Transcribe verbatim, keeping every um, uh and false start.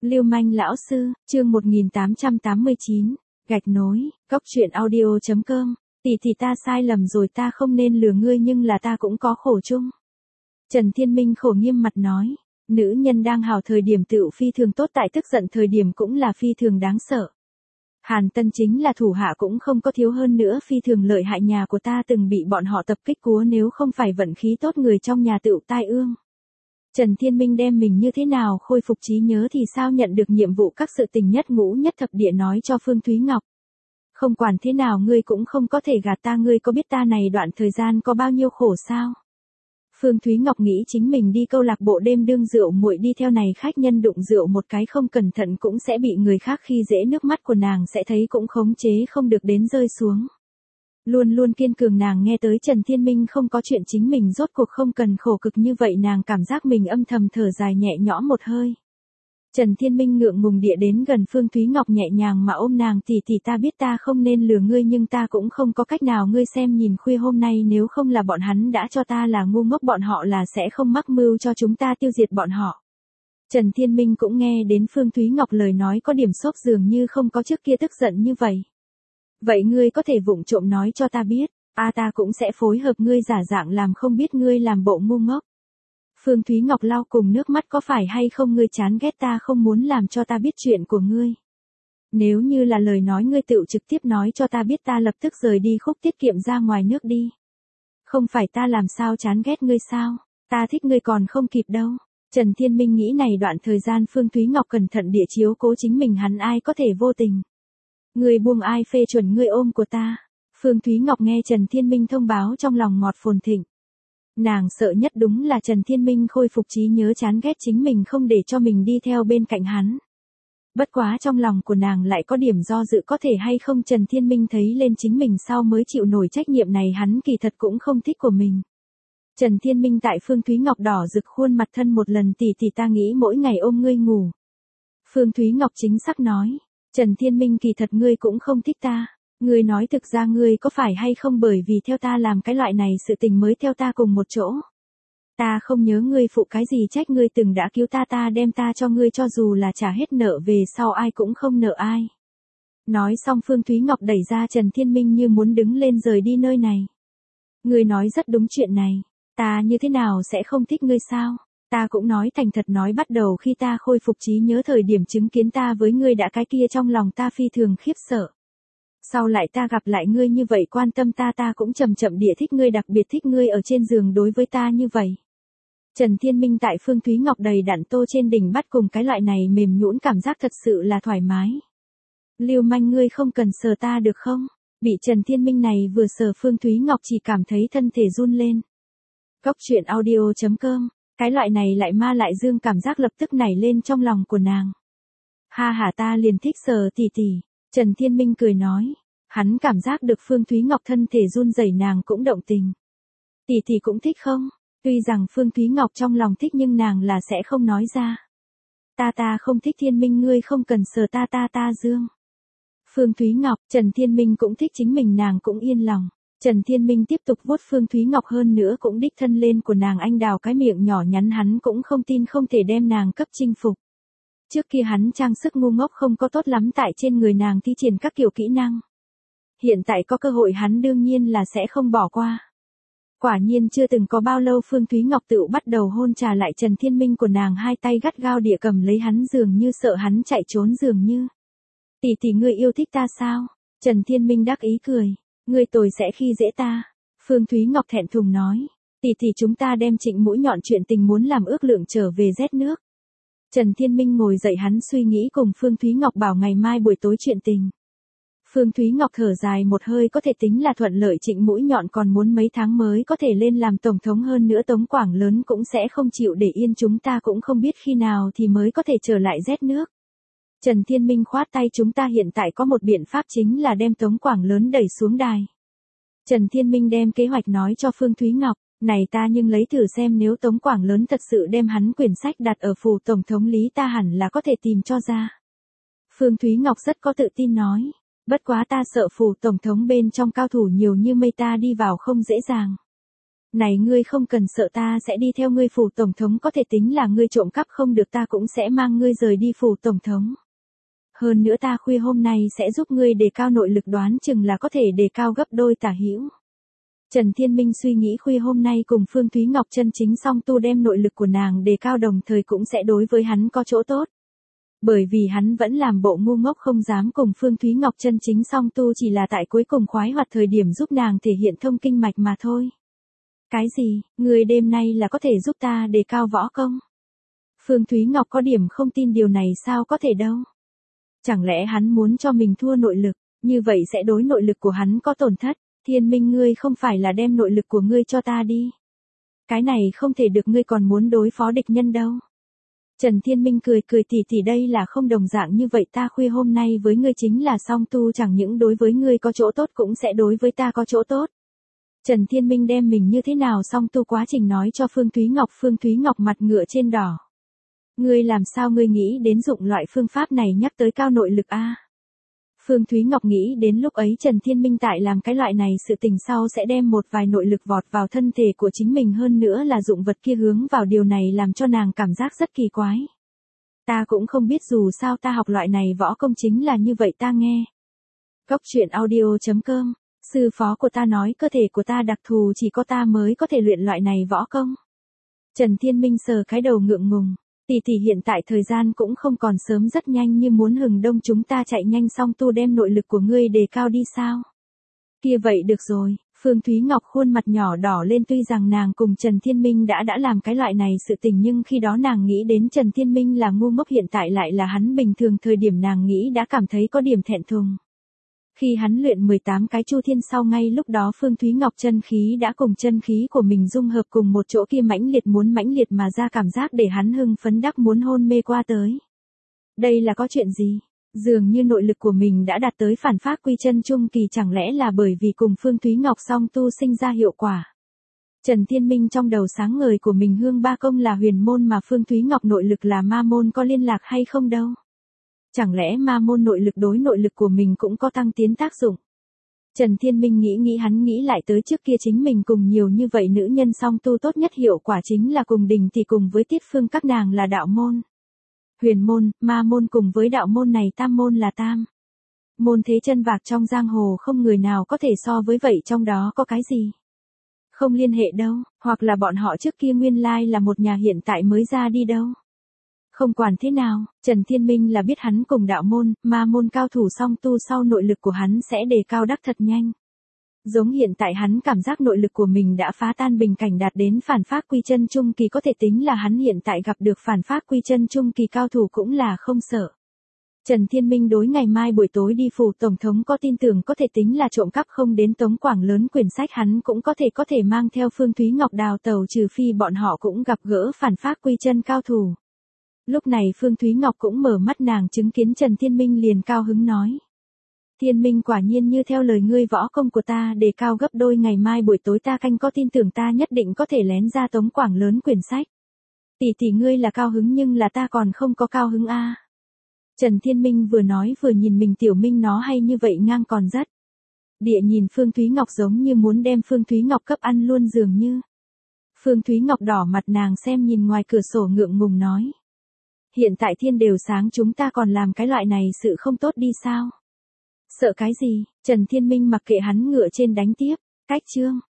Lưu manh lão sư, chương một nghìn tám trăm tám mươi chín, gạch nối, cốc truyện audio chấm com, tỷ tỷ ta sai lầm rồi, ta không nên lừa ngươi nhưng là ta cũng có khổ chung. Trần Thiên Minh khổ nghiêm mặt nói, nữ nhân đang hào thời điểm tựu phi thường tốt, tại tức giận thời điểm cũng là phi thường đáng sợ. Hàn Tân chính là thủ hạ cũng không có thiếu, hơn nữa phi thường lợi hại, nhà của ta từng bị bọn họ tập kích cúa, nếu không phải vận khí tốt người trong nhà tựu tai ương. Trần Thiên Minh đem mình như thế nào khôi phục trí nhớ thì sao nhận được nhiệm vụ các sự tình nhất ngũ nhất thập địa nói cho Phương Thúy Ngọc. Không quản thế nào ngươi cũng không có thể gạt ta, ngươi có biết ta này đoạn thời gian có bao nhiêu khổ sao? Phương Thúy Ngọc nghĩ chính mình đi câu lạc bộ đêm đương rượu muội, đi theo này khách nhân đụng rượu một cái không cẩn thận cũng sẽ bị người khác khi dễ, nước mắt của nàng sẽ thấy cũng khống chế không được đến rơi xuống. Luôn luôn kiên cường nàng nghe tới Trần Thiên Minh không có chuyện, chính mình rốt cuộc không cần khổ cực như vậy, nàng cảm giác mình âm thầm thở dài nhẹ nhõm một hơi. Trần Thiên Minh ngượng ngùng địa đến gần Phương Thúy Ngọc, nhẹ nhàng mà ôm nàng, tỷ tỷ ta biết ta không nên lừa ngươi nhưng ta cũng không có cách nào, ngươi xem nhìn khuya hôm nay nếu không là bọn hắn đã cho ta là ngu ngốc, bọn họ là sẽ không mắc mưu cho chúng ta tiêu diệt bọn họ. Trần Thiên Minh cũng nghe đến Phương Thúy Ngọc lời nói có điểm sốc, dường như không có trước kia tức giận như vậy. Vậy ngươi có thể vụng trộm nói cho ta biết, a ta cũng sẽ phối hợp ngươi giả dạng làm không biết ngươi làm bộ ngu ngốc. Phương Thúy Ngọc lau cùng nước mắt, có phải hay không ngươi chán ghét ta không muốn làm cho ta biết chuyện của ngươi? Nếu như là lời nói ngươi tự trực tiếp nói cho ta biết, ta lập tức rời đi khúc tiết kiệm ra ngoài nước đi. Không phải ta làm sao chán ghét ngươi sao? Ta thích ngươi còn không kịp đâu. Trần Thiên Minh nghĩ này đoạn thời gian Phương Thúy Ngọc cẩn thận địa chiếu cố chính mình, hắn ai có thể vô tình. Ngươi buông ai phê chuẩn ngươi ôm của ta. Phương Thúy Ngọc nghe Trần Thiên Minh thông báo trong lòng ngọt phồn thịnh. Nàng sợ nhất đúng là Trần Thiên Minh khôi phục trí nhớ, chán ghét chính mình không để cho mình đi theo bên cạnh hắn. Bất quá trong lòng của nàng lại có điểm do dự, có thể hay không Trần Thiên Minh thấy lên chính mình sau mới chịu nổi trách nhiệm này, hắn kỳ thật cũng không thích của mình. Trần Thiên Minh tại Phương Thúy Ngọc đỏ rực khuôn mặt thân một lần, tỷ tỷ ta nghĩ mỗi ngày ôm ngươi ngủ. Phương Thúy Ngọc chính xác nói, Trần Thiên Minh kỳ thật ngươi cũng không thích ta. Ngươi nói thực ra ngươi có phải hay không bởi vì theo ta làm cái loại này sự tình mới theo ta cùng một chỗ? Ta không nhớ ngươi phụ cái gì trách, ngươi từng đã cứu ta, ta đem ta cho ngươi, cho dù là trả hết nợ về sau ai cũng không nợ ai. Nói xong Phương Thúy Ngọc đẩy ra Trần Thiên Minh như muốn đứng lên rời đi nơi này. Ngươi nói rất đúng chuyện này, ta như thế nào sẽ không thích ngươi sao? Ta cũng nói thành thật, nói bắt đầu khi ta khôi phục trí nhớ thời điểm chứng kiến ta với ngươi đã cái kia, trong lòng ta phi thường khiếp sợ. Sau lại ta gặp lại ngươi như vậy quan tâm ta, ta cũng chậm chậm địa thích ngươi, đặc biệt thích ngươi ở trên giường đối với ta như vậy. Trần Thiên Minh tại Phương Thúy Ngọc đầy đặn tô trên đỉnh bắt cùng cái loại này mềm nhũn cảm giác thật sự là thoải mái. Lưu manh ngươi không cần sờ ta được không? Bị Trần Thiên Minh này vừa sờ Phương Thúy Ngọc chỉ cảm thấy thân thể run lên. Cốc truyện audio chấm com, cái loại này lại ma lại dương cảm giác lập tức nảy lên trong lòng của nàng. Ha ha, ta liền thích sờ tỷ tỷ. Trần Thiên Minh cười nói, hắn cảm giác được Phương Thúy Ngọc thân thể run rẩy, nàng cũng động tình. Tỷ tỷ cũng thích không? Tuy rằng Phương Thúy Ngọc trong lòng thích nhưng nàng là sẽ không nói ra. Ta ta không thích Thiên Minh, ngươi không cần sờ ta, ta ta dương. Phương Thúy Ngọc, Trần Thiên Minh cũng thích chính mình, nàng cũng yên lòng. Trần Thiên Minh tiếp tục vuốt Phương Thúy Ngọc, hơn nữa cũng đích thân lên của nàng, anh đào cái miệng nhỏ nhắn, hắn cũng không tin không thể đem nàng cấp chinh phục. Trước kia hắn trang sức ngu ngốc không có tốt lắm tại trên người nàng thi triển các kiểu kỹ năng. Hiện tại có cơ hội hắn đương nhiên là sẽ không bỏ qua. Quả nhiên chưa từng có bao lâu Phương Thúy Ngọc tự bắt đầu hôn trà lại Trần Thiên Minh của nàng, hai tay gắt gao địa cầm lấy hắn, dường như sợ hắn chạy trốn dường như. Tỷ tỷ ngươi yêu thích ta sao? Trần Thiên Minh đắc ý cười. Ngươi tồi sẽ khi dễ ta. Phương Thúy Ngọc thẹn thùng nói. Tỷ tỷ chúng ta đem Trịnh Mũi Nhọn chuyện tình muốn làm ước lượng trở về rét nước. Trần Thiên Minh ngồi dậy, hắn suy nghĩ cùng Phương Thúy Ngọc bảo ngày mai buổi tối chuyện tình. Phương Thúy Ngọc thở dài một hơi, có thể tính là thuận lợi, Trịnh Mũi Nhọn còn muốn mấy tháng mới có thể lên làm tổng thống, hơn nữa Tống Quảng Lớn cũng sẽ không chịu để yên, chúng ta cũng không biết khi nào thì mới có thể trở lại rét nước. Trần Thiên Minh khoát tay, chúng ta hiện tại có một biện pháp, chính là đem Tống Quảng Lớn đẩy xuống đài. Trần Thiên Minh đem kế hoạch nói cho Phương Thúy Ngọc. Này ta nhưng lấy thử xem, nếu Tống Quảng Lớn thật sự đem hắn quyển sách đặt ở phủ tổng thống lý, ta hẳn là có thể tìm cho ra. Phương Thúy Ngọc rất có tự tin nói. Bất quá ta sợ phủ tổng thống bên trong cao thủ nhiều như mây, ta đi vào không dễ dàng. Này ngươi không cần sợ ta sẽ đi theo ngươi phủ tổng thống, có thể tính là ngươi trộm cắp không được ta cũng sẽ mang ngươi rời đi phủ tổng thống. Hơn nữa ta khuya hôm nay sẽ giúp ngươi đề cao nội lực, đoán chừng là có thể đề cao gấp đôi tả hữu. Trần Thiên Minh suy nghĩ khuya hôm nay cùng Phương Thúy Ngọc chân chính song tu đem nội lực của nàng đề cao, đồng thời cũng sẽ đối với hắn có chỗ tốt. Bởi vì hắn vẫn làm bộ ngu ngốc không dám cùng Phương Thúy Ngọc chân chính song tu, chỉ là tại cuối cùng khoái hoạt thời điểm giúp nàng thể hiện thông kinh mạch mà thôi. Cái gì, ngươi đêm nay là có thể giúp ta đề cao võ công? Phương Thúy Ngọc có điểm không tin điều này, sao có thể đâu. Chẳng lẽ hắn muốn cho mình thua nội lực, như vậy sẽ đối nội lực của hắn có tổn thất. Thiên Minh, ngươi không phải là đem nội lực của ngươi cho ta đi. Cái này không thể được, ngươi còn muốn đối phó địch nhân đâu. Trần Thiên Minh cười cười, tỷ tỷ đây là không đồng dạng như vậy, ta khuya hôm nay với ngươi chính là song tu, chẳng những đối với ngươi có chỗ tốt cũng sẽ đối với ta có chỗ tốt. Trần Thiên Minh đem mình như thế nào song tu quá trình nói cho Phương Thúy Ngọc, Phương Thúy Ngọc mặt ngựa trên đỏ. Ngươi làm sao ngươi nghĩ đến dụng loại phương pháp này nhắc tới cao nội lực a? Phương Thúy Ngọc nghĩ đến lúc ấy Trần Thiên Minh tại làm cái loại này sự tình sau sẽ đem một vài nội lực vọt vào thân thể của chính mình, hơn nữa là dụng vật kia hướng vào, điều này làm cho nàng cảm giác rất kỳ quái. Ta cũng không biết, dù sao ta học loại này võ công chính là như vậy, ta nghe. Góc truyện audio chấm com, sư phó của ta nói cơ thể của ta đặc thù, chỉ có ta mới có thể luyện loại này võ công. Trần Thiên Minh sờ cái đầu ngượng ngùng. Tỷ tỷ hiện tại thời gian cũng không còn sớm, rất nhanh như muốn hừng đông, chúng ta chạy nhanh song tu đem nội lực của ngươi đề cao đi sao? Kia vậy được rồi, Phương Thúy Ngọc khuôn mặt nhỏ đỏ lên, tuy rằng nàng cùng Trần Thiên Minh đã đã làm cái loại này sự tình, nhưng khi đó nàng nghĩ đến Trần Thiên Minh là ngu ngốc, hiện tại lại là hắn bình thường thời điểm, nàng nghĩ đã cảm thấy có điểm thẹn thùng. Khi hắn luyện mười tám cái chu thiên sau, ngay lúc đó Phương Thúy Ngọc chân khí đã cùng chân khí của mình dung hợp cùng một chỗ, kia mãnh liệt muốn mãnh liệt mà ra, cảm giác để hắn hưng phấn đắc muốn hôn mê qua tới. Đây là có chuyện gì? Dường như nội lực của mình đã đạt tới phản phát quy chân trung kỳ, chẳng lẽ là bởi vì cùng Phương Thúy Ngọc song tu sinh ra hiệu quả? Trần Thiên Minh trong đầu sáng ngời của mình, hương ba công là huyền môn mà Phương Thúy Ngọc nội lực là ma môn, có liên lạc hay không đâu? Chẳng lẽ ma môn nội lực đối nội lực của mình cũng có tăng tiến tác dụng? Trần Thiên Minh nghĩ nghĩ, hắn nghĩ lại tới trước kia chính mình cùng nhiều như vậy nữ nhân song tu, tốt nhất hiệu quả chính là cùng Đình thì cùng với Tiết Phương các nàng là đạo môn. Huyền môn, ma môn cùng với đạo môn này tam môn là tam môn thế chân vạc trong giang hồ, không người nào có thể so với, vậy trong đó có cái gì? Không liên hệ đâu, hoặc là bọn họ trước kia nguyên lai là một nhà, hiện tại mới ra đi đâu. Không quản thế nào, Trần Thiên Minh là biết hắn cùng đạo môn, ma môn cao thủ song tu sau nội lực của hắn sẽ đề cao đắc thật nhanh. Giống hiện tại hắn cảm giác nội lực của mình đã phá tan bình cảnh, đạt đến phản phát quy chân trung kỳ, có thể tính là hắn hiện tại gặp được phản phát quy chân trung kỳ cao thủ cũng là không sợ. Trần Thiên Minh đối ngày mai buổi tối đi phủ tổng thống có tin tưởng, có thể tính là trộm cắp không đến Tống Quảng lớn quyển sách, hắn cũng có thể có thể mang theo Phương Thúy Ngọc đào tàu, trừ phi bọn họ cũng gặp gỡ phản phát quy chân cao thủ. Lúc này Phương Thúy Ngọc cũng mở mắt, nàng chứng kiến Trần Thiên Minh liền cao hứng nói. Thiên Minh, quả nhiên như theo lời ngươi, võ công của ta đề cao gấp đôi, ngày mai buổi tối ta canh có tin tưởng ta nhất định có thể lén ra Tống Quảng lớn quyển sách. Tỷ tỷ ngươi là cao hứng, nhưng là ta còn không có cao hứng a. Trần Thiên Minh vừa nói vừa nhìn mình, tiểu Minh nó hay như vậy ngang còn rất. Địa nhìn Phương Thúy Ngọc giống như muốn đem Phương Thúy Ngọc cấp ăn luôn dường như. Phương Thúy Ngọc đỏ mặt, nàng xem nhìn ngoài cửa sổ ngượng ngùng nói. Hiện tại thiên đều sáng, chúng ta còn làm cái loại này sự không tốt đi sao? Sợ cái gì? Trần Thiên Minh mặc kệ hắn, ngựa trên đánh tiếp. Cách chương